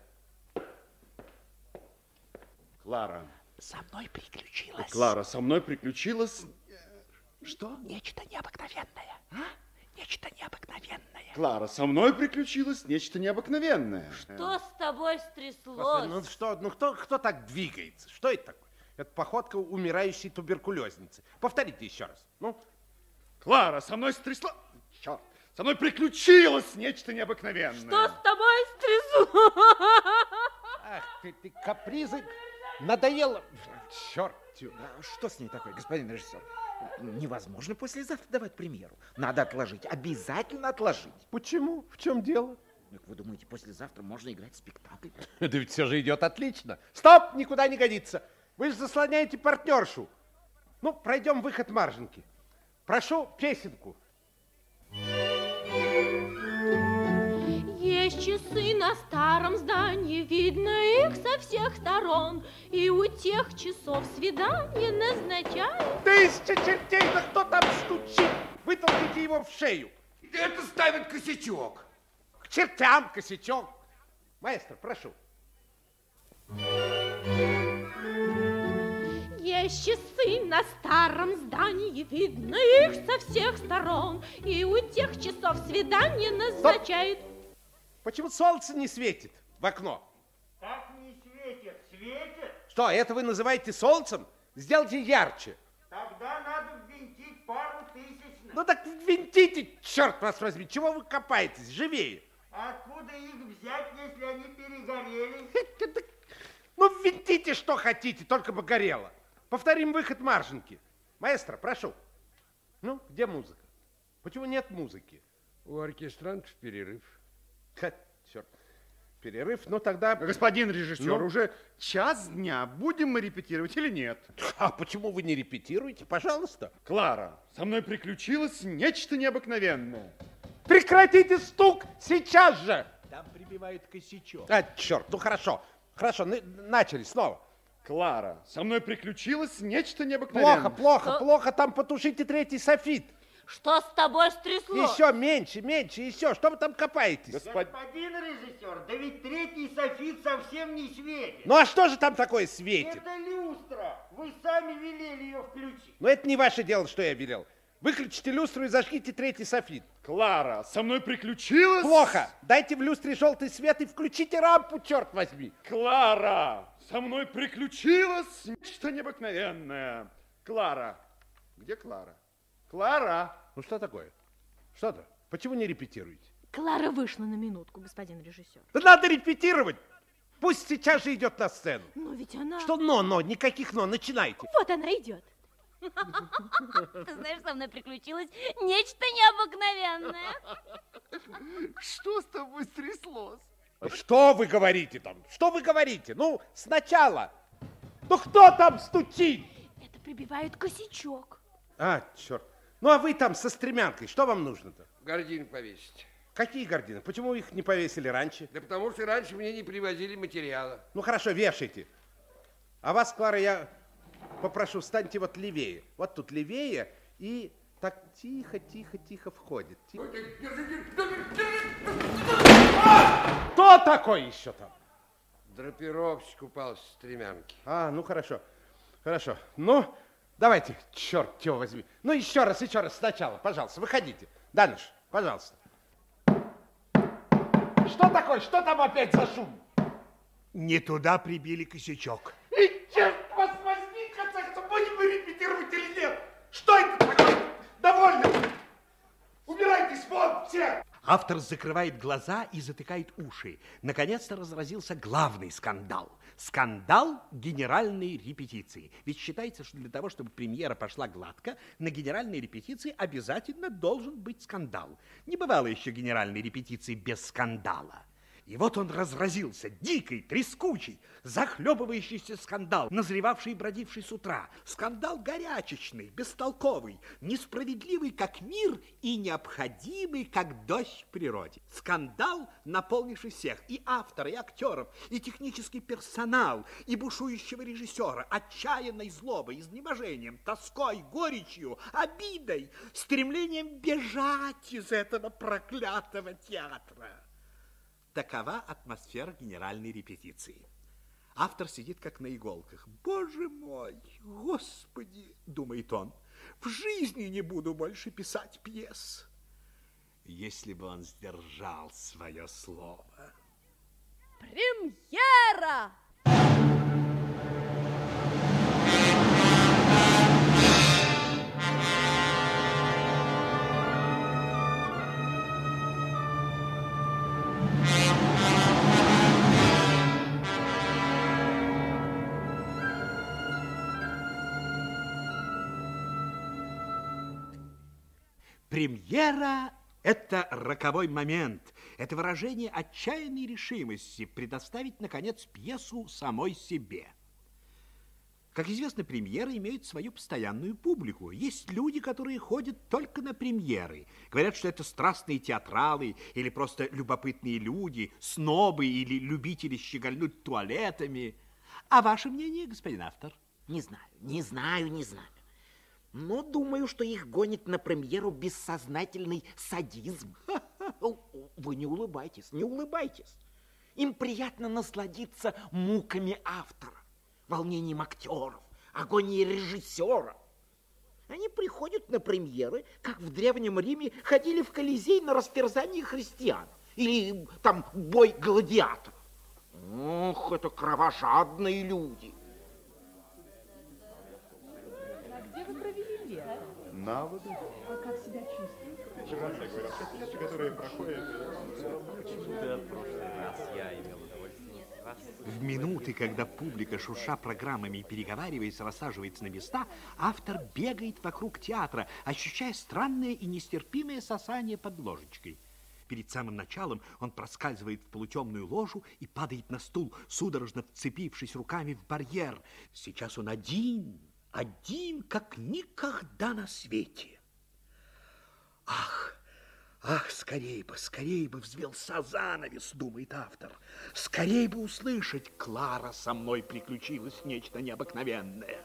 M: Клара.
C: Со мной приключилось.
M: Клара, со мной приключилось...
C: Что? Нечто необыкновенное. А? Нечто необыкновенное.
M: Клара, со мной приключилось нечто необыкновенное.
G: Что с тобой стряслось?
E: Господи, ну что, ну кто, кто так двигается? Что это такое? Это походка умирающей туберкулезницы. Повторите еще раз. Ну.
M: Клара, со мной стрясло... Черт, со мной приключилось нечто необыкновенное.
A: Что с тобой стряслось?
E: Ах, ты, ты капризы. Надоело. Черт.
D: А что с ней такое, господин режиссер? Невозможно послезавтра давать премьеру. Надо отложить, обязательно отложить.
E: Почему? В чем дело?
D: Как вы думаете, послезавтра можно играть спектакль?
E: Да ведь все же идет отлично. Стоп, никуда не годится. Вы же заслоняете партнершу. Ну, пройдем выход Марженьки. Прошу песенку.
A: Есть часы на старом здании, видно их со всех сторон, и у тех часов свидание назначают.
E: Тысяча чертей, да кто там стучит? Вытолкните его в шею.
H: Это ставит косячок.
E: К чертям косячок. Маэстро, прошу.
A: Есть часы на старом здании, видно их со всех сторон, и у тех часов свидание назначают.
E: Почему солнце не светит в окно?
N: Как не светит? Светит?
E: Что, это вы называете солнцем? Сделайте ярче.
N: Тогда надо ввинтить пару тысячных.
E: Ну так ввинтите, черт вас возьми. Чего вы копаетесь? Живее.
N: Откуда их взять, если они перегорели?
E: Ну ввинтите, что хотите, только бы горело. Повторим выход Марженьки. Маэстро, прошу. Ну, где музыка? Почему нет музыки?
H: У оркестрантов перерыв.
E: Ха, черт. Перерыв, ну тогда...
M: Господин режиссер,
E: Ну?
M: уже час дня. Будем мы репетировать или нет?
E: А почему вы не репетируете? Пожалуйста.
M: Клара, со мной приключилось нечто необыкновенное.
E: Прекратите стук сейчас же!
B: Там прибивают косячок.
E: А, черт, ну хорошо. Хорошо, на- начали снова.
M: Клара, со мной приключилось нечто необыкновенное.
E: Плохо, плохо,
A: Что?
E: плохо. Там потушите третий софит.
G: Что с тобой стряслось?
E: Еще меньше, меньше, еще. Что вы там копаетесь?
M: Господ...
N: Господин режиссер, да ведь третий софит совсем не светит.
E: Ну а что же там такое светит?
N: Это люстра. Вы сами велели ее включить.
E: Но это не ваше дело, что я велел. Выключите люстру и зажгите третий софит.
M: Клара, со мной приключилось...
E: Плохо. Дайте в люстре желтый свет и включите рампу, черт возьми.
M: Клара, со мной приключилось нечто необыкновенное. Клара, где Клара? Клара.
E: Ну что такое? Что-то? Почему не репетируете?
A: Клара вышла на минутку, господин режиссер.
E: Да надо репетировать. Пусть сейчас же идет на сцену.
A: Но ведь она...
E: Что но, но, никаких но, начинайте.
A: Вот она идет.
G: Ты знаешь, со мной приключилось нечто необыкновенное.
M: Что с тобой стряслось?
E: Что вы говорите там? Что вы говорите? Ну, сначала. Ну, кто там стучит?
A: Это прибивает косячок.
E: А, черт. Ну, а вы там со стремянкой, что вам нужно-то?
H: Гардин повесить.
E: Какие гардины? Почему их не повесили раньше?
H: Да потому что раньше мне не привозили материала.
E: Ну, хорошо, вешайте. А вас, Клара, я попрошу, встаньте вот левее. Вот тут левее и так тихо, тихо, тихо входит. Тихо. А! Кто такой еще там?
H: Драпировщик упал с стремянки.
E: А, ну хорошо, хорошо. Ну, давайте, черт его возьми. Ну, еще раз, еще раз сначала, пожалуйста, выходите. Даныш, пожалуйста. Что такое? Что там опять за шум?
B: Не туда прибили косячок.
E: И черт вас возьми, в конце концов, будем мы репетировать или нет? Что это такое? Довольно! Убирайтесь вон все!
B: Автор закрывает глаза и затыкает уши. Наконец-то разразился главный скандал. Скандал генеральной репетиции. Ведь считается, что для того, чтобы премьера пошла гладко, на генеральной репетиции обязательно должен быть скандал. Не бывало еще генеральной репетиции без скандала. И вот он разразился, дикий, трескучий, захлебывающийся скандал, назревавший и бродивший с утра. Скандал горячечный, бестолковый, несправедливый, как мир, и необходимый, как дождь в природе. Скандал, наполнивший всех, и автора, и актеров, и технический персонал, и бушующего режиссера, отчаянной злобой, изнеможением, тоской, горечью, обидой, стремлением бежать из этого проклятого театра. Такова атмосфера генеральной репетиции. Автор сидит как на иголках. Боже мой, Господи, думает он, в жизни не буду больше писать пьес. Если бы он сдержал свое слово.
A: Премьера!
B: Премьера – это роковой момент, это выражение отчаянной решимости предоставить, наконец, пьесу самой себе. Как известно, премьеры имеют свою постоянную публику. Есть люди, которые ходят только на премьеры. Говорят, что это страстные театралы или просто любопытные люди, снобы или любители щегольнуть туалетами. А ваше мнение, господин автор?
D: Не знаю, не знаю, не знаю. Но думаю, что их гонит на премьеру бессознательный садизм. Вы не улыбайтесь, не улыбайтесь. Им приятно насладиться муками автора, волнением актеров, агонией режиссера. Они приходят на премьеры, как в Древнем Риме ходили в Колизей на растерзание христиан. Или там бой гладиаторов. Ох, это кровожадные люди.
O: Где вы провели лето?
M: На воду.
O: А как себя чувствуете?
F: Которые проходят...
B: В минуты, когда публика, шурша программами и переговариваясь, рассаживается на места, автор бегает вокруг театра, ощущая странное и нестерпимое сосание под ложечкой. Перед самым началом он проскальзывает в полутемную ложу и падает на стул, судорожно вцепившись руками в барьер. Сейчас он один, один, как никогда на свете. Ах! Ах, скорей бы, скорей бы взвелся занавес, думает автор. Скорей бы услышать: Клара, со мной приключилось нечто необыкновенное.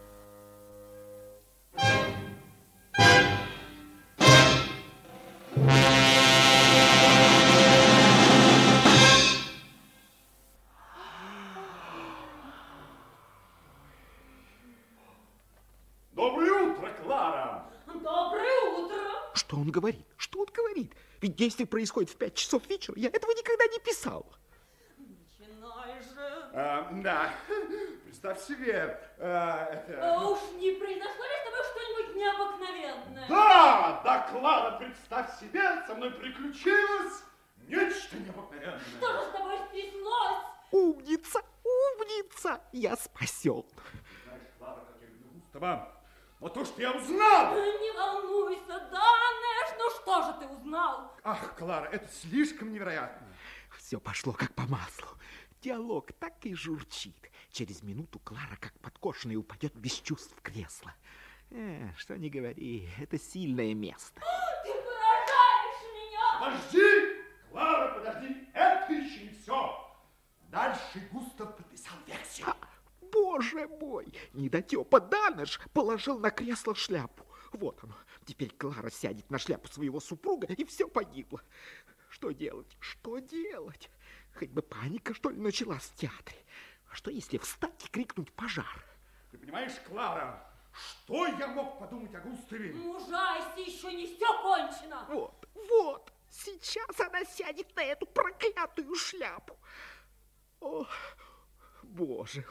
F: Доброе утро, Клара!
A: Доброе утро!
D: Что он говорит? Что он говорит? Ведь действие происходит в пять часов вечера. Я этого никогда не писал.
A: Начинай же.
F: А, да, представь себе... а, это...
A: А уж не произошло ли с тобой что-нибудь необыкновенное?
F: Да, да, Клара, представь себе, со мной приключилось нечто необыкновенное.
A: Что же с тобой стряслось?
D: Умница, умница, я спасен.
F: Знаешь, Клара, как я люблю Густава. Вот то, что я узнал!
A: Не волнуйся, Данеш, ну что же ты узнал?
F: Ах, Клара, это слишком невероятно.
D: Все пошло как по маслу. Диалог так и журчит. Через минуту Клара, как подкошенная, упадет без чувств в кресло. Э, что не говори, это сильное место.
A: Ты поражаешь меня!
F: Подожди, Клара, подожди, это еще не все. Дальше Густав подписал вексель.
D: Боже мой, недотепа Данеш положил на кресло шляпу. Вот оно. Теперь Клара сядет на шляпу своего супруга, и все погибло. Что делать? Что делать? Хоть бы паника, что ли, началась в театре. А что, если встать и крикнуть пожар?
F: Ты понимаешь, Клара, что я мог подумать о Густаве?
A: Мужайся, еще не все кончено.
D: Вот, вот. Сейчас она сядет на эту проклятую шляпу. О, боже мой.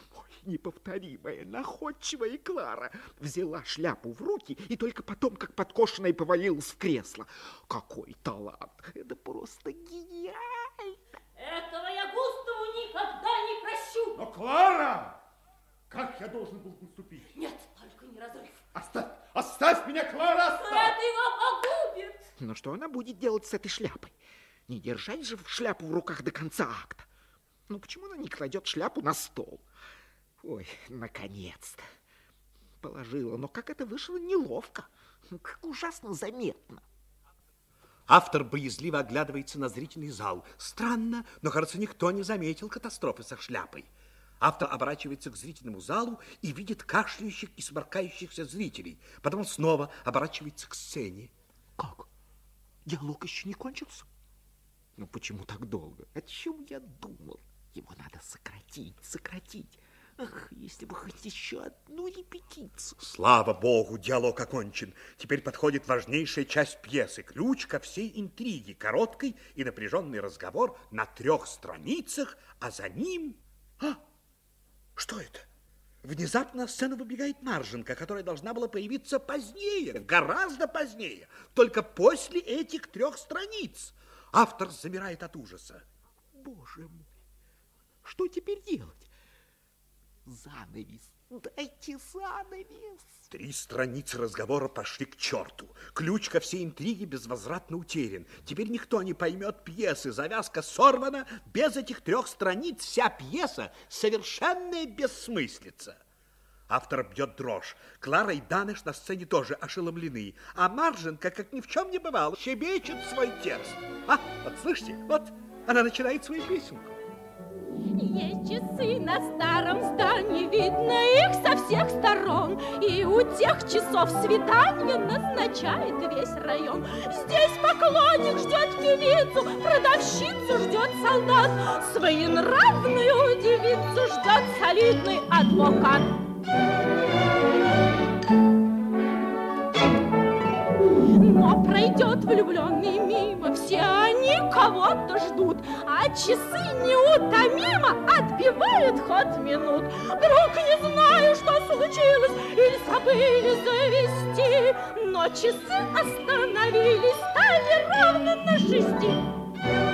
D: неповторимая, находчивая Клара взяла шляпу в руки и только потом, как подкошенная, повалилась в кресло. Какой талант! Это просто гениально!
K: Этого я Густаву никогда не прощу!
F: Но, Клара! Как я должен был поступить?
K: Нет, только не разрыв.
F: Оставь, оставь меня, Клара, оставь!
K: Это его погубит!
D: Но что она будет делать с этой шляпой? Не держать же шляпу в руках до конца акта. Ну, почему она не кладет шляпу на стол? Ой, наконец-то. Положила, но как это вышло неловко. Как ужасно заметно.
B: Автор боязливо оглядывается на зрительный зал. Странно, но, кажется, никто не заметил катастрофы со шляпой. Автор оборачивается к зрительному залу и видит кашляющих и сморкающихся зрителей. Потом снова оборачивается к сцене.
D: Как? Диалог еще не кончился? Ну, почему так долго? О чем я думал? Его надо сократить, сократить. Ах, если бы хоть еще одну репетицию.
B: Слава богу, диалог окончен. Теперь подходит важнейшая часть пьесы. Ключ ко всей интриге. Короткий и напряженный разговор на трех страницах, а за ним... А, что это? Внезапно на сцену выбегает Марженка, которая должна была появиться позднее, гораздо позднее, только после этих трех страниц. Автор замирает от ужаса.
D: Боже мой, что теперь делать? Занавес, дайте занавес.
B: Три страницы разговора пошли к черту. Ключ ко всей интриге безвозвратно утерян. Теперь никто не поймет пьесы. Завязка сорвана. Без этих трех страниц вся пьеса совершенная бессмыслица. Автор бьет дрожь. Клара и Данеш на сцене тоже ошеломлены. А Марженка, как ни в чем не бывало, щебечет свой текст. А, вот слышите, вот она начинает свою песенку.
A: Есть часы на старом здании, видно их со всех сторон. И у тех часов свидание назначает весь район. Здесь поклонник ждет певицу, продавщицу ждет солдат, своенравную девицу ждет солидный адвокат. Но пройдет влюбленный мимо, все они кого-то ждут, а часы неутомимо отбивают ход минут. Вдруг не знаю, что случилось, или забыли завести, но часы остановились, стали ровно на шести.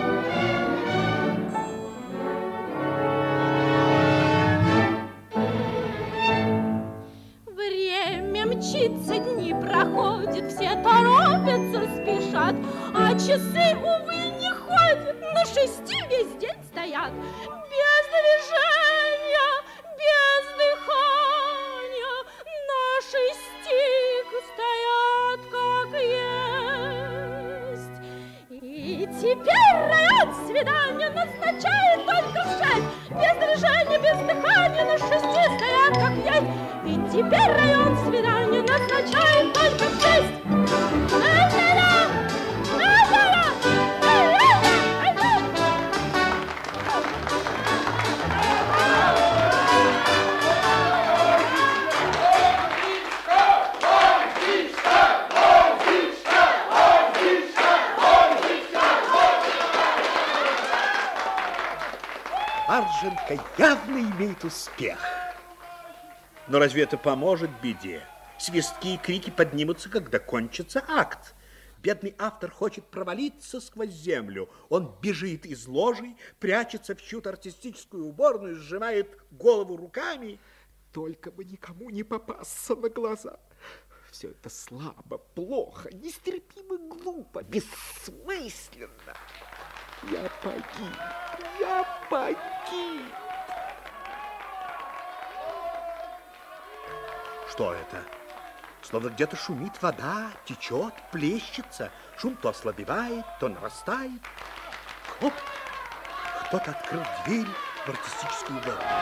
A: Мчится, дни проходят, все торопятся, спешат, а часы, увы, не ходят, на шести весь день стоят. Без движения, без дыхания, на шести стоят, как есть. И теперь район свидания назначает только в шесть. Без движения, без дыхания, на шести стоят, как есть. И теперь район свидания назначает только в шесть.
B: Марженка явно имеет успех. Но разве это поможет беде? Свистки и крики поднимутся, когда кончится акт. Бедный автор хочет провалиться сквозь землю. Он бежит из ложи, прячется в чью-то артистическую уборную, сжимает голову руками.
D: Только бы никому не попасться на глаза. Все это слабо, плохо, нестерпимо глупо, бессмысленно. Я погиб, я погиб.
B: Что это? Словно где-то шумит вода, течет, плещется. Шум то ослабевает, то нарастает. Хоп! Кто-то открыл дверь в артистическую уборную.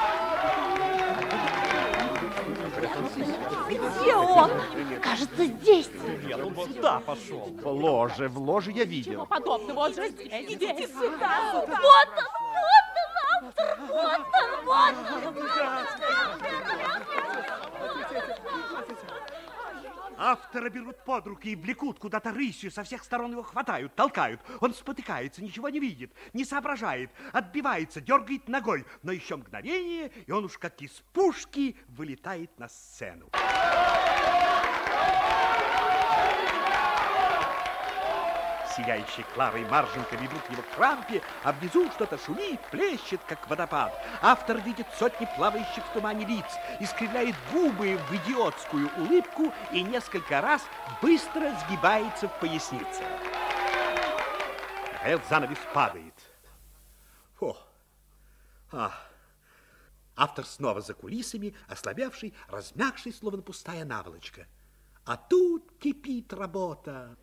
K: Где он? Кажется, здесь.
F: Нет, он сюда пошел. В ложе, в ложе я видел.
O: Чего подобного? Он же здесь. Идите сюда.
K: Вот он, вот он, автор, вот он, вот он.
C: Автора берут под руки и влекут куда-то рысью, со всех сторон его хватают, толкают. Он спотыкается, ничего не видит, не соображает, отбивается, дергает ногой. Но еще мгновение, и он уж как из пушки вылетает на сцену. Сияющие Клара и Марженька ведут его к рампе, а внизу что-то шумит, плещет, как водопад. Автор видит сотни плавающих в тумане лиц, искривляет губы в идиотскую улыбку и несколько раз быстро сгибается в пояснице. Наконец занавес падает. Фу. А. Автор снова за кулисами, ослабевший, размягший, словно пустая наволочка. А тут кипит работа.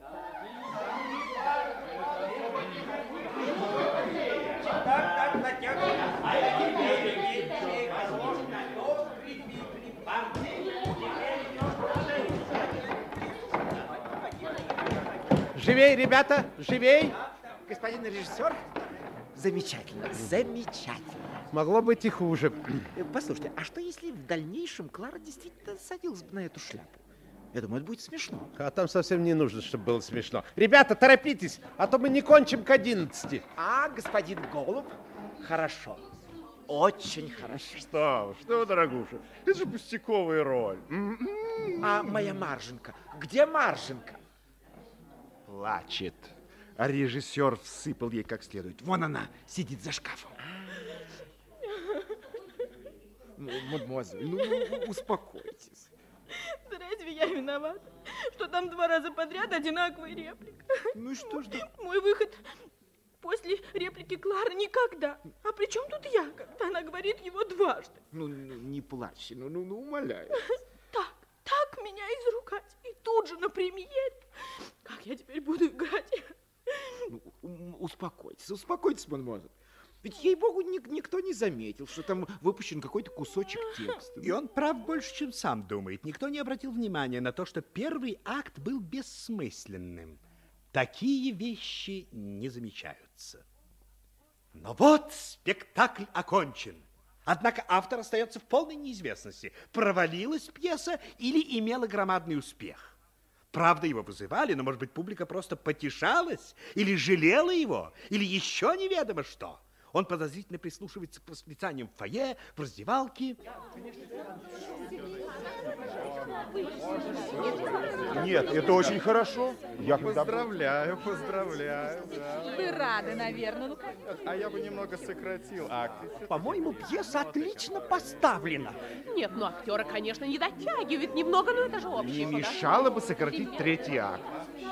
J: Живей, ребята, живей!
D: Господин режиссер, замечательно, замечательно.
J: Могло быть и хуже.
D: Послушайте, а что если в дальнейшем Клара действительно садилась бы на эту шляпу? Я думаю, это будет смешно.
J: А там совсем не нужно, чтобы было смешно. Ребята, торопитесь, а то мы не кончим к одиннадцати.
D: А, господин Голуб, хорошо. Очень хорошо.
M: Что, что, дорогуша, это же пустяковая роль.
D: А моя Марженька, где Марженька?
M: Плачет. А режиссер всыпал ей как следует. Вон она, сидит за шкафом.
D: Мадемуазель, ну успокойтесь.
A: Да разве я виновата, что там два раза подряд одинаковая реплика?
D: Ну что ж, да...
A: Мой выход после реплики Клары никогда. А при чем тут я, когда она говорит его дважды?
D: Ну, ну не плачь, ну, ну, ну умоляю.
A: Так, так меня изругать. И тут же на премьере. Как я теперь буду играть?
D: Ну, успокойтесь, успокойтесь, мадемуазель. Ведь, ей-богу, ник- никто не заметил, что там выпущен какой-то кусочек текста.
B: И он прав больше, чем сам думает. Никто не обратил внимания на то, что первый акт был бессмысленным. Такие вещи не замечаются. Но вот спектакль окончен. Однако автор остается в полной неизвестности, провалилась пьеса или имела громадный успех. Правда, его вызывали, но, может быть, публика просто потешалась, или жалела его, или еще неведомо что. Он подозрительно прислушивается к восклицаниям в фойе, в раздевалке.
M: Нет, это очень хорошо. Я
F: Поздравляю, поздравляю. Да.
O: Вы рады, наверное. Ну,
F: а я бы немного сократил акт.
I: По-моему, пьеса отлично поставлена.
O: Нет, ну актеры, конечно, не дотягивают немного, но это же общее.
J: Не мешало бы сократить третий акт.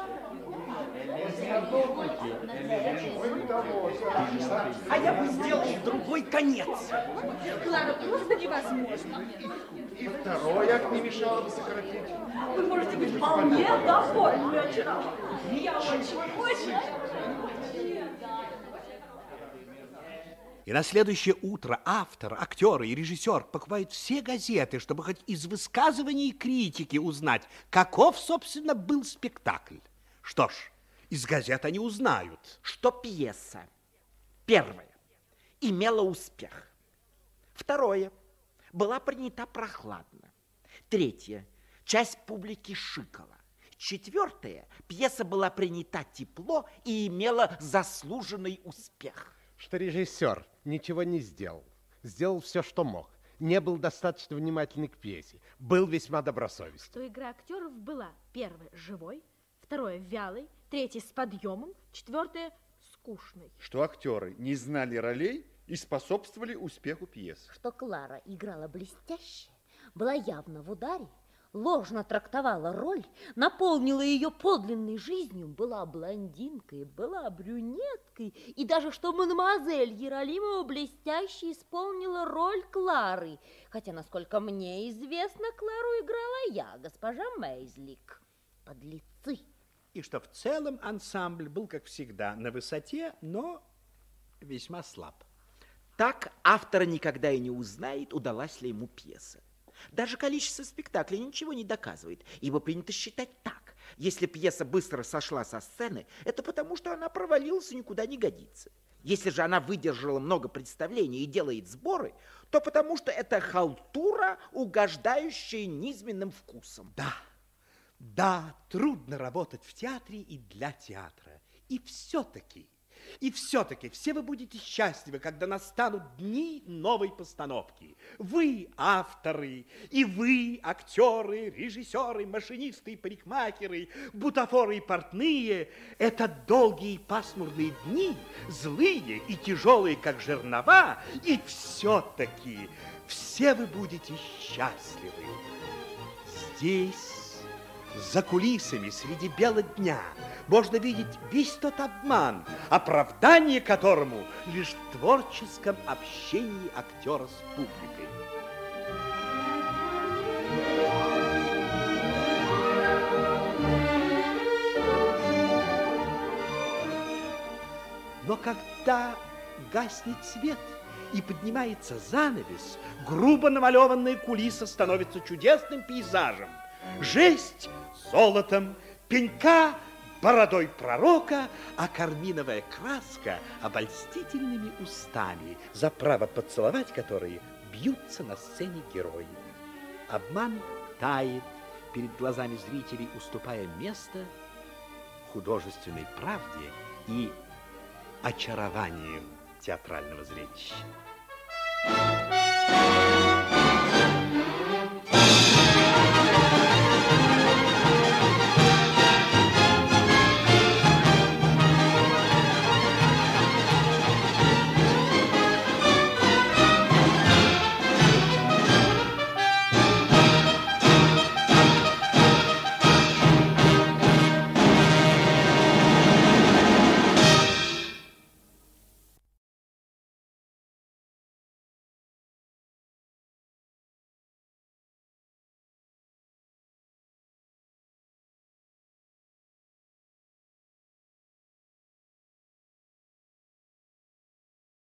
I: А я бы сделал другой конец.
A: Клара, просто невозможно.
J: И второй акт не мешало бы сократить.
A: Вы можете быть вполне довольны очарованием. Я очень, очень.
B: И на следующее утро автор, актеры и режиссер покупают все газеты, чтобы хоть из высказываний критики узнать, каков, собственно, был спектакль. Что ж, из газет они узнают,
D: что пьеса, первое, имела успех. Второе, была принята прохладно. Третье, часть публики шикала. Четвертое, пьеса была принята тепло и имела заслуженный успех.
J: Что режиссер ничего не сделал. Сделал все, что мог. Не был достаточно внимательный к пьесе. Был весьма добросовестный.
A: Что игра актеров была: первое, живой, второе, вялый, третье, с подъемом, четвертое, скучный.
M: Что актеры не знали ролей и способствовали успеху пьесы.
G: Что Клара играла блестяще, была явно в ударе, ложно трактовала роль, наполнила ее подлинной жизнью, была блондинкой, была брюнеткой, и даже что мадемуазель Еролимова блестяще исполнила роль Клары, хотя, насколько мне известно, Клару играла я, госпожа Мейзлик. Подлецы.
B: и что в целом ансамбль был, как всегда, на высоте, но весьма слаб.
D: Так автор никогда и не узнает, удалась ли ему пьеса. Даже количество спектаклей ничего не доказывает, ибо принято считать так. Если пьеса быстро сошла со сцены, это потому, что она провалилась и никуда не годится. Если же она выдержала много представлений и делает сборы, то потому что это халтура, угождающая низменным вкусом.
B: Да,
C: Да, трудно работать в театре и для театра. И все-таки, и все-таки все вы будете счастливы, когда настанут дни новой постановки. Вы авторы, и вы актеры, режиссеры, машинисты, парикмахеры, бутафоры и портные. Это долгие пасмурные дни, злые и тяжелые, как жернова, и все-таки все вы будете счастливы. Здесь, за кулисами, среди бела дня, можно видеть весь тот обман, оправдание которому лишь в творческом общении актера с публикой. Но когда гаснет свет и поднимается занавес, грубо намалеванная кулиса становится чудесным пейзажем. Жесть золотом, пенька бородой пророка, а карминовая краска обольстительными устами, за право поцеловать которые бьются на сцене герои. Обман тает перед глазами зрителей, уступая место художественной правде и очарованию театрального зрелища.